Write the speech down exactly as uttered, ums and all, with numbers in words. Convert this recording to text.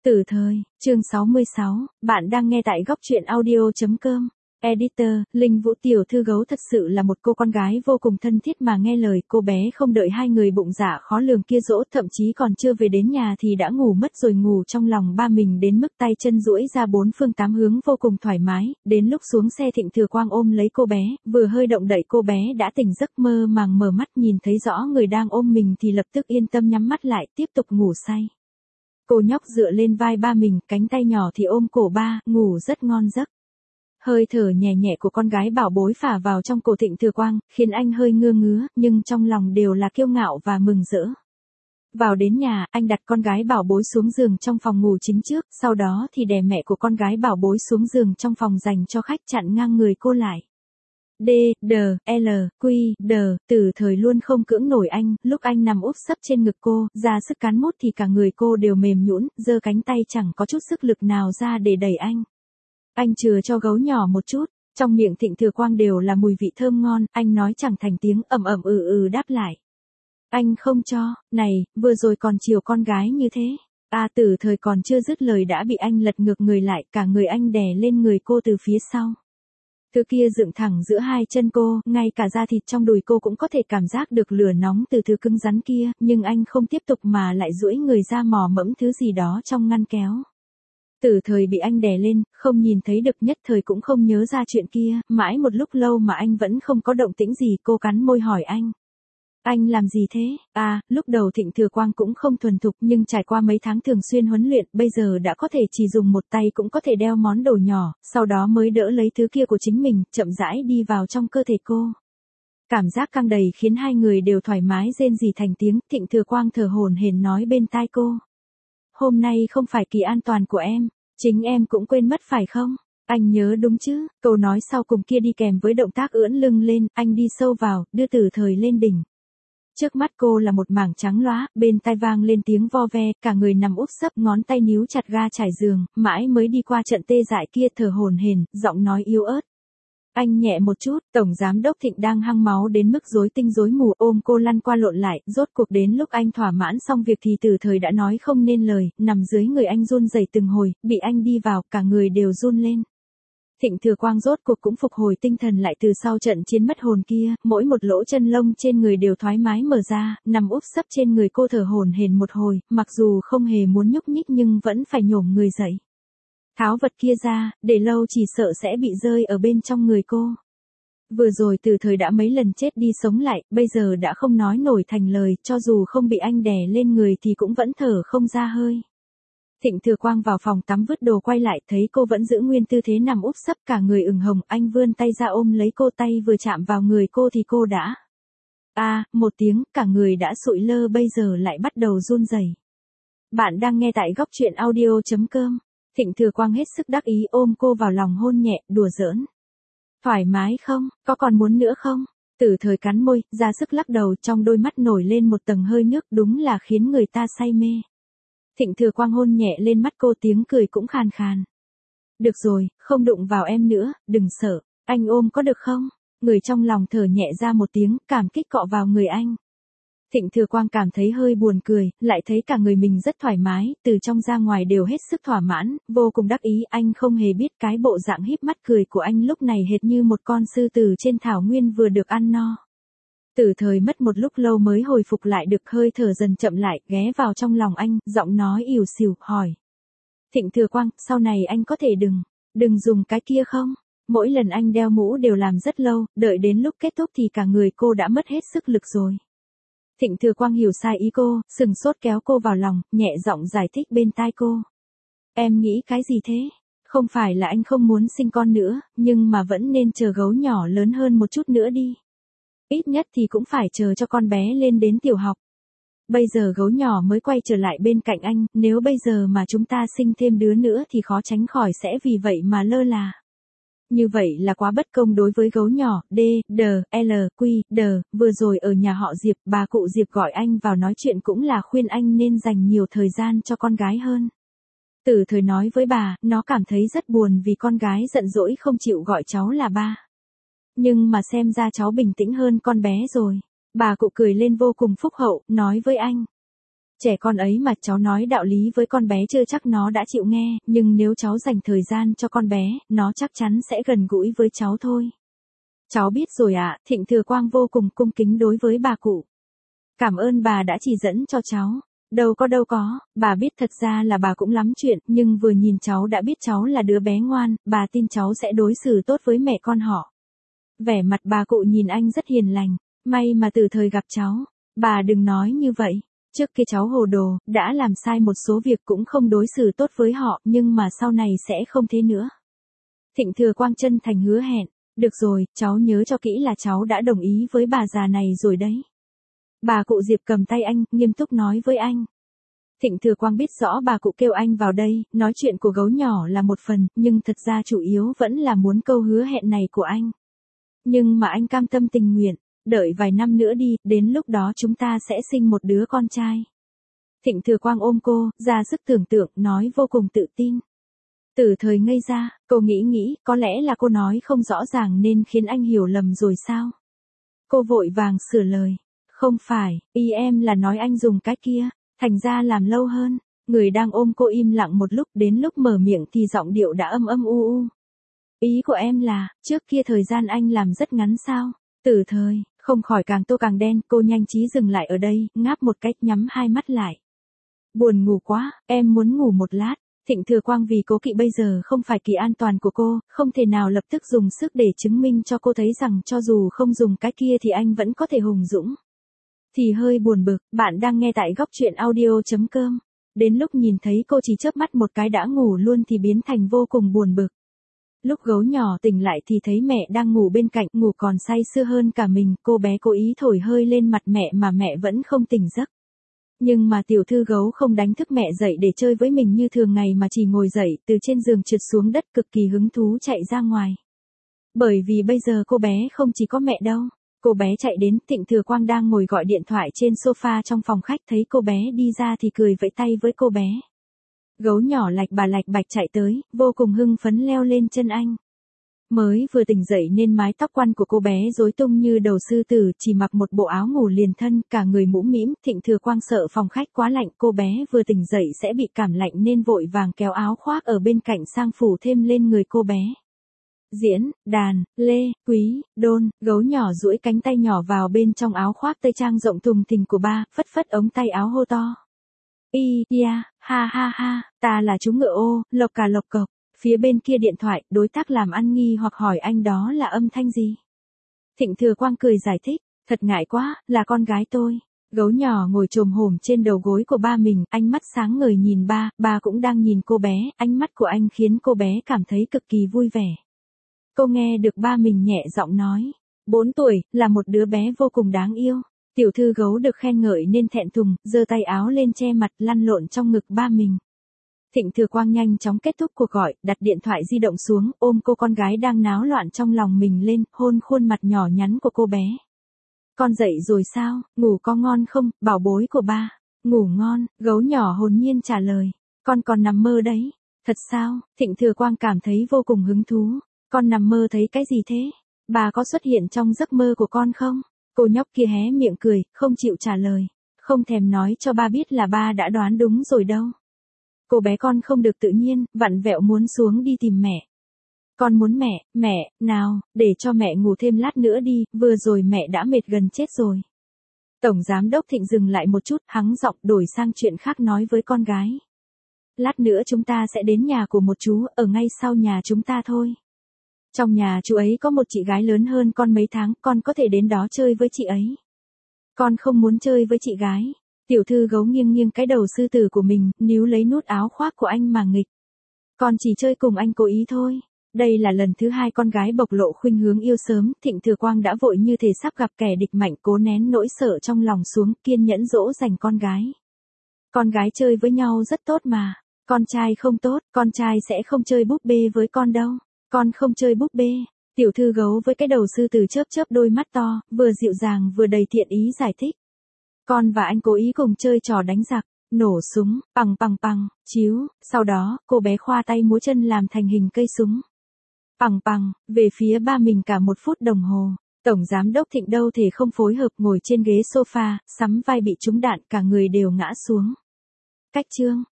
Từ thời, chương sáu mươi sáu, bạn đang nghe tại góc truyện audio chấm com. Editor, Linh Vũ tiểu thư gấu thật sự là một cô con gái vô cùng thân thiết mà nghe lời. Cô bé không đợi hai người bụng dạ khó lường kia dỗ, thậm chí còn chưa về đến nhà thì đã ngủ mất rồi, ngủ trong lòng ba mình đến mức tay chân duỗi ra bốn phương tám hướng vô cùng thoải mái. Đến lúc xuống xe Thịnh Thừa Quang ôm lấy cô bé, vừa hơi động đậy cô bé đã tỉnh giấc, mơ màng mở mắt nhìn thấy rõ người đang ôm mình thì lập tức yên tâm nhắm mắt lại tiếp tục ngủ say. Cô nhóc dựa lên vai ba mình, cánh tay nhỏ thì ôm cổ ba, ngủ rất ngon giấc. Hơi thở nhẹ nhẹ của con gái bảo bối phả vào trong cổ Thịnh Thừa Quang, khiến anh hơi ngơ ngứa, nhưng trong lòng đều là kiêu ngạo và mừng rỡ. Vào đến nhà, anh đặt con gái bảo bối xuống giường trong phòng ngủ chính trước, sau đó thì đè mẹ của con gái bảo bối xuống giường trong phòng dành cho khách, chặn ngang người cô lại. D, D, L, Q, D, Từ Thời luôn không cưỡng nổi anh, lúc anh nằm úp sấp trên ngực cô, ra sức cắn mút thì cả người cô đều mềm nhũn, giơ cánh tay chẳng có chút sức lực nào ra để đẩy anh. Anh chừa cho gấu nhỏ một chút, trong miệng Thịnh Thừa Quang đều là mùi vị thơm ngon, anh nói chẳng thành tiếng, ầm ầm ừ ừ đáp lại. Anh không cho, này, vừa rồi còn chiều con gái như thế. À, Từ Thời còn chưa dứt lời đã bị anh lật ngược người lại, cả người anh đè lên người cô từ phía sau. Thứ kia dựng thẳng giữa hai chân cô, ngay cả da thịt trong đùi cô cũng có thể cảm giác được lửa nóng từ thứ cứng rắn kia, nhưng anh không tiếp tục mà lại duỗi người ra mò mẫm thứ gì đó trong ngăn kéo. Từ Thời bị anh đè lên, không nhìn thấy được, nhất thời cũng không nhớ ra chuyện kia, mãi một lúc lâu mà anh vẫn không có động tĩnh gì, cô cắn môi hỏi anh. Anh làm gì thế? À, lúc đầu Thịnh Thừa Quang cũng không thuần thục, nhưng trải qua mấy tháng thường xuyên huấn luyện, bây giờ đã có thể chỉ dùng một tay cũng có thể đeo món đồ nhỏ, sau đó mới đỡ lấy thứ kia của chính mình, chậm rãi đi vào trong cơ thể cô. Cảm giác căng đầy khiến hai người đều thoải mái rên rỉ thành tiếng. Thịnh Thừa Quang thở hổn hển nói bên tai cô. Hôm nay không phải kỳ an toàn của em, chính em cũng quên mất phải không? Anh nhớ đúng chứ? Câu nói sau cùng kia đi kèm với động tác ưỡn lưng lên, anh đi sâu vào, đưa Từ Thời lên đỉnh. Trước mắt cô là một mảng trắng lóa, bên tai vang lên tiếng vo ve, cả người nằm úp sấp, ngón tay níu chặt ga trải giường, mãi mới đi qua trận tê dại kia, thở hổn hển, giọng nói yếu ớt. Anh nhẹ một chút, Tổng Giám Đốc Thịnh đang hăng máu đến mức rối tinh rối mù, ôm cô lăn qua lộn lại, rốt cuộc đến lúc anh thỏa mãn xong việc thì Từ Thời đã nói không nên lời, nằm dưới người anh run rẩy từng hồi, bị anh đi vào, cả người đều run lên. Thịnh Thừa Quang rốt cuộc cũng phục hồi tinh thần lại từ sau trận chiến mất hồn kia, mỗi một lỗ chân lông trên người đều thoải mái mở ra, nằm úp sấp trên người cô thở hổn hển một hồi, mặc dù không hề muốn nhúc nhích nhưng vẫn phải nhổm người dậy. Tháo vật kia ra, để lâu chỉ sợ sẽ bị rơi ở bên trong người cô. Vừa rồi Từ Thời đã mấy lần chết đi sống lại, bây giờ đã không nói nổi thành lời, cho dù không bị anh đè lên người thì cũng vẫn thở không ra hơi. Thịnh Thừa Quang vào phòng tắm vứt đồ quay lại, thấy cô vẫn giữ nguyên tư thế nằm úp sấp, cả người ửng hồng, anh vươn tay ra ôm lấy cô, tay vừa chạm vào người cô thì cô đã. À, một tiếng, cả người đã sụi lơ, bây giờ lại bắt đầu run rẩy. Bạn đang nghe tại góc truyện audio chấm com. Thịnh Thừa Quang hết sức đắc ý ôm cô vào lòng hôn nhẹ, đùa giỡn. Thoải mái không, có còn muốn nữa không? Từ Thời cắn môi, ra sức lắc đầu, trong đôi mắt nổi lên một tầng hơi nước, đúng là khiến người ta say mê. Thịnh Thừa Quang hôn nhẹ lên mắt cô, tiếng cười cũng khàn khàn. Được rồi, không đụng vào em nữa, đừng sợ, anh ôm có được không? Người trong lòng thở nhẹ ra một tiếng, cảm kích cọ vào người anh. Thịnh Thừa Quang cảm thấy hơi buồn cười, lại thấy cả người mình rất thoải mái, từ trong ra ngoài đều hết sức thỏa mãn, vô cùng đắc ý, anh không hề biết cái bộ dạng híp mắt cười của anh lúc này hệt như một con sư tử trên thảo nguyên vừa được ăn no. Từ Thời mất một lúc lâu mới hồi phục lại được, hơi thở dần chậm lại, ghé vào trong lòng anh, giọng nói ỉu xìu, hỏi. Thịnh Thừa Quang, sau này anh có thể đừng, đừng dùng cái kia không? Mỗi lần anh đeo mũ đều làm rất lâu, đợi đến lúc kết thúc thì cả người cô đã mất hết sức lực rồi. Thịnh Thừa Quang hiểu sai ý cô, sừng sốt kéo cô vào lòng, nhẹ giọng giải thích bên tai cô. Em nghĩ cái gì thế? Không phải là anh không muốn sinh con nữa, nhưng mà vẫn nên chờ gấu nhỏ lớn hơn một chút nữa đi. Ít nhất thì cũng phải chờ cho con bé lên đến tiểu học. Bây giờ gấu nhỏ mới quay trở lại bên cạnh anh, nếu bây giờ mà chúng ta sinh thêm đứa nữa thì khó tránh khỏi sẽ vì vậy mà lơ là. Như vậy là quá bất công đối với gấu nhỏ. D, D, L, Q, D, vừa rồi ở nhà họ Diệp, bà cụ Diệp gọi anh vào nói chuyện cũng là khuyên anh nên dành nhiều thời gian cho con gái hơn. Từ Thời nói với bà, nó cảm thấy rất buồn vì con gái giận dỗi không chịu gọi cháu là ba. Nhưng mà xem ra cháu bình tĩnh hơn con bé rồi. Bà cụ cười lên vô cùng phúc hậu, nói với anh. Trẻ con ấy mà cháu nói đạo lý với con bé chưa chắc nó đã chịu nghe, nhưng nếu cháu dành thời gian cho con bé, nó chắc chắn sẽ gần gũi với cháu thôi. Cháu biết rồi ạ, Thịnh Thừa Quang vô cùng cung kính đối với bà cụ. Cảm ơn bà đã chỉ dẫn cho cháu. Đâu có đâu có, bà biết thật ra là bà cũng lắm chuyện, nhưng vừa nhìn cháu đã biết cháu là đứa bé ngoan, bà tin cháu sẽ đối xử tốt với mẹ con họ. Vẻ mặt bà cụ nhìn anh rất hiền lành, may mà từ thời gặp cháu. Bà đừng nói như vậy, trước kia cháu hồ đồ, đã làm sai một số việc cũng không đối xử tốt với họ, nhưng mà sau này sẽ không thế nữa. Thịnh Thừa Quang chân thành hứa hẹn, được rồi, cháu nhớ cho kỹ là cháu đã đồng ý với bà già này rồi đấy. Bà cụ Diệp cầm tay anh, nghiêm túc nói với anh. Thịnh Thừa Quang biết rõ bà cụ kêu anh vào đây, nói chuyện của gấu nhỏ là một phần, nhưng thật ra chủ yếu vẫn là muốn câu hứa hẹn này của anh. Nhưng mà anh cam tâm tình nguyện, đợi vài năm nữa đi, đến lúc đó chúng ta sẽ sinh một đứa con trai. Thịnh Thừa Quang ôm cô, ra sức tưởng tượng, nói vô cùng tự tin. Từ thời ngây ra, cô nghĩ nghĩ, có lẽ là cô nói không rõ ràng nên khiến anh hiểu lầm rồi sao? Cô vội vàng sửa lời. Không phải, ý em là nói anh dùng cái kia, thành ra làm lâu hơn. Người đang ôm cô im lặng một lúc, đến lúc mở miệng thì giọng điệu đã âm âm u u. Ý của em là, trước kia thời gian anh làm rất ngắn sao? Từ thời, không khỏi càng tô càng đen, cô nhanh trí dừng lại ở đây, ngáp một cách nhắm hai mắt lại. Buồn ngủ quá, em muốn ngủ một lát. Thịnh Thừa Quang vì cố kỵ bây giờ không phải kỳ an toàn của cô, không thể nào lập tức dùng sức để chứng minh cho cô thấy rằng cho dù không dùng cái kia thì anh vẫn có thể hùng dũng. Thì hơi buồn bực, bạn đang nghe tại góc truyện audio chấm com. Đến lúc nhìn thấy cô chỉ chớp mắt một cái đã ngủ luôn thì biến thành vô cùng buồn bực. Lúc gấu nhỏ tỉnh lại thì thấy mẹ đang ngủ bên cạnh, ngủ còn say sưa hơn cả mình, cô bé cố ý thổi hơi lên mặt mẹ mà mẹ vẫn không tỉnh giấc. Nhưng mà tiểu thư gấu không đánh thức mẹ dậy để chơi với mình như thường ngày mà chỉ ngồi dậy, từ trên giường trượt xuống đất cực kỳ hứng thú chạy ra ngoài. Bởi vì bây giờ cô bé không chỉ có mẹ đâu. Cô bé chạy đến, Thịnh Thừa Quang đang ngồi gọi điện thoại trên sofa trong phòng khách, thấy cô bé đi ra thì cười vẫy tay với cô bé. Gấu nhỏ lạch bà lạch bạch chạy tới, vô cùng hưng phấn leo lên chân anh. Mới vừa tỉnh dậy nên mái tóc quăn của cô bé rối tung như đầu sư tử, chỉ mặc một bộ áo ngủ liền thân, cả người mũm mĩm. Thịnh Thừa Quang sợ phòng khách quá lạnh, cô bé vừa tỉnh dậy sẽ bị cảm lạnh nên vội vàng kéo áo khoác ở bên cạnh sang phủ thêm lên người cô bé. Diễn, đàn, lê, quý, đôn, gấu nhỏ duỗi cánh tay nhỏ vào bên trong áo khoác tây trang rộng thùng thình của ba, phất phất ống tay áo hô to. Y, ya, ha ha ha, ta là chú ngựa ô, lộc cà lộc cộc. Phía bên kia điện thoại, đối tác làm ăn nghi hoặc hỏi anh đó là âm thanh gì. Thịnh Thừa Quang cười giải thích, thật ngại quá, là con gái tôi. Gấu nhỏ ngồi chồm hổm trên đầu gối của ba mình, ánh mắt sáng ngời nhìn ba, ba cũng đang nhìn cô bé, ánh mắt của anh khiến cô bé cảm thấy cực kỳ vui vẻ. Cô nghe được ba mình nhẹ giọng nói, bốn tuổi, là một đứa bé vô cùng đáng yêu. Tiểu thư gấu được khen ngợi nên thẹn thùng, giơ tay áo lên che mặt lăn lộn trong ngực ba mình. Thịnh Thừa Quang nhanh chóng kết thúc cuộc gọi, đặt điện thoại di động xuống, ôm cô con gái đang náo loạn trong lòng mình lên, hôn khuôn mặt nhỏ nhắn của cô bé. Con dậy rồi sao, ngủ có ngon không, bảo bối của ba? Ngủ ngon, gấu nhỏ hồn nhiên trả lời. Con còn nằm mơ đấy. Thật sao? Thịnh Thừa Quang cảm thấy vô cùng hứng thú. Con nằm mơ thấy cái gì thế? Bà có xuất hiện trong giấc mơ của con không? Cô nhóc kia hé miệng cười, không chịu trả lời. Không thèm nói cho ba biết là ba đã đoán đúng rồi đâu. Cô bé con không được tự nhiên, vặn vẹo muốn xuống đi tìm mẹ. Con muốn mẹ, mẹ, nào, để cho mẹ ngủ thêm lát nữa đi, vừa rồi mẹ đã mệt gần chết rồi. Tổng giám đốc Thịnh dừng lại một chút, hắng giọng đổi sang chuyện khác nói với con gái. Lát nữa chúng ta sẽ đến nhà của một chú, ở ngay sau nhà chúng ta thôi. Trong nhà chú ấy có một chị gái lớn hơn con mấy tháng, con có thể đến đó chơi với chị ấy. Con không muốn chơi với chị gái. Tiểu thư gấu nghiêng nghiêng cái đầu sư tử của mình, níu lấy nút áo khoác của anh mà nghịch. Con chỉ chơi cùng anh cố ý thôi. Đây là lần thứ hai con gái bộc lộ khuynh hướng yêu sớm, Thịnh Thừa Quang đã vội như thể sắp gặp kẻ địch mạnh, cố nén nỗi sợ trong lòng xuống, kiên nhẫn dỗ dành con gái. Con gái chơi với nhau rất tốt mà. Con trai không tốt, con trai sẽ không chơi búp bê với con đâu. Con không chơi búp bê. Tiểu thư gấu với cái đầu sư tử chớp chớp đôi mắt to, vừa dịu dàng vừa đầy thiện ý giải thích. Con và anh cố ý cùng chơi trò đánh giặc, nổ súng, pằng pằng pằng, chiếu, sau đó, cô bé khoa tay múa chân làm thành hình cây súng. Pằng pằng, về phía ba mình cả một phút đồng hồ. Tổng giám đốc Thịnh đâu thể không phối hợp, ngồi trên ghế sofa, sắm vai bị trúng đạn, cả người đều ngã xuống. Cách chương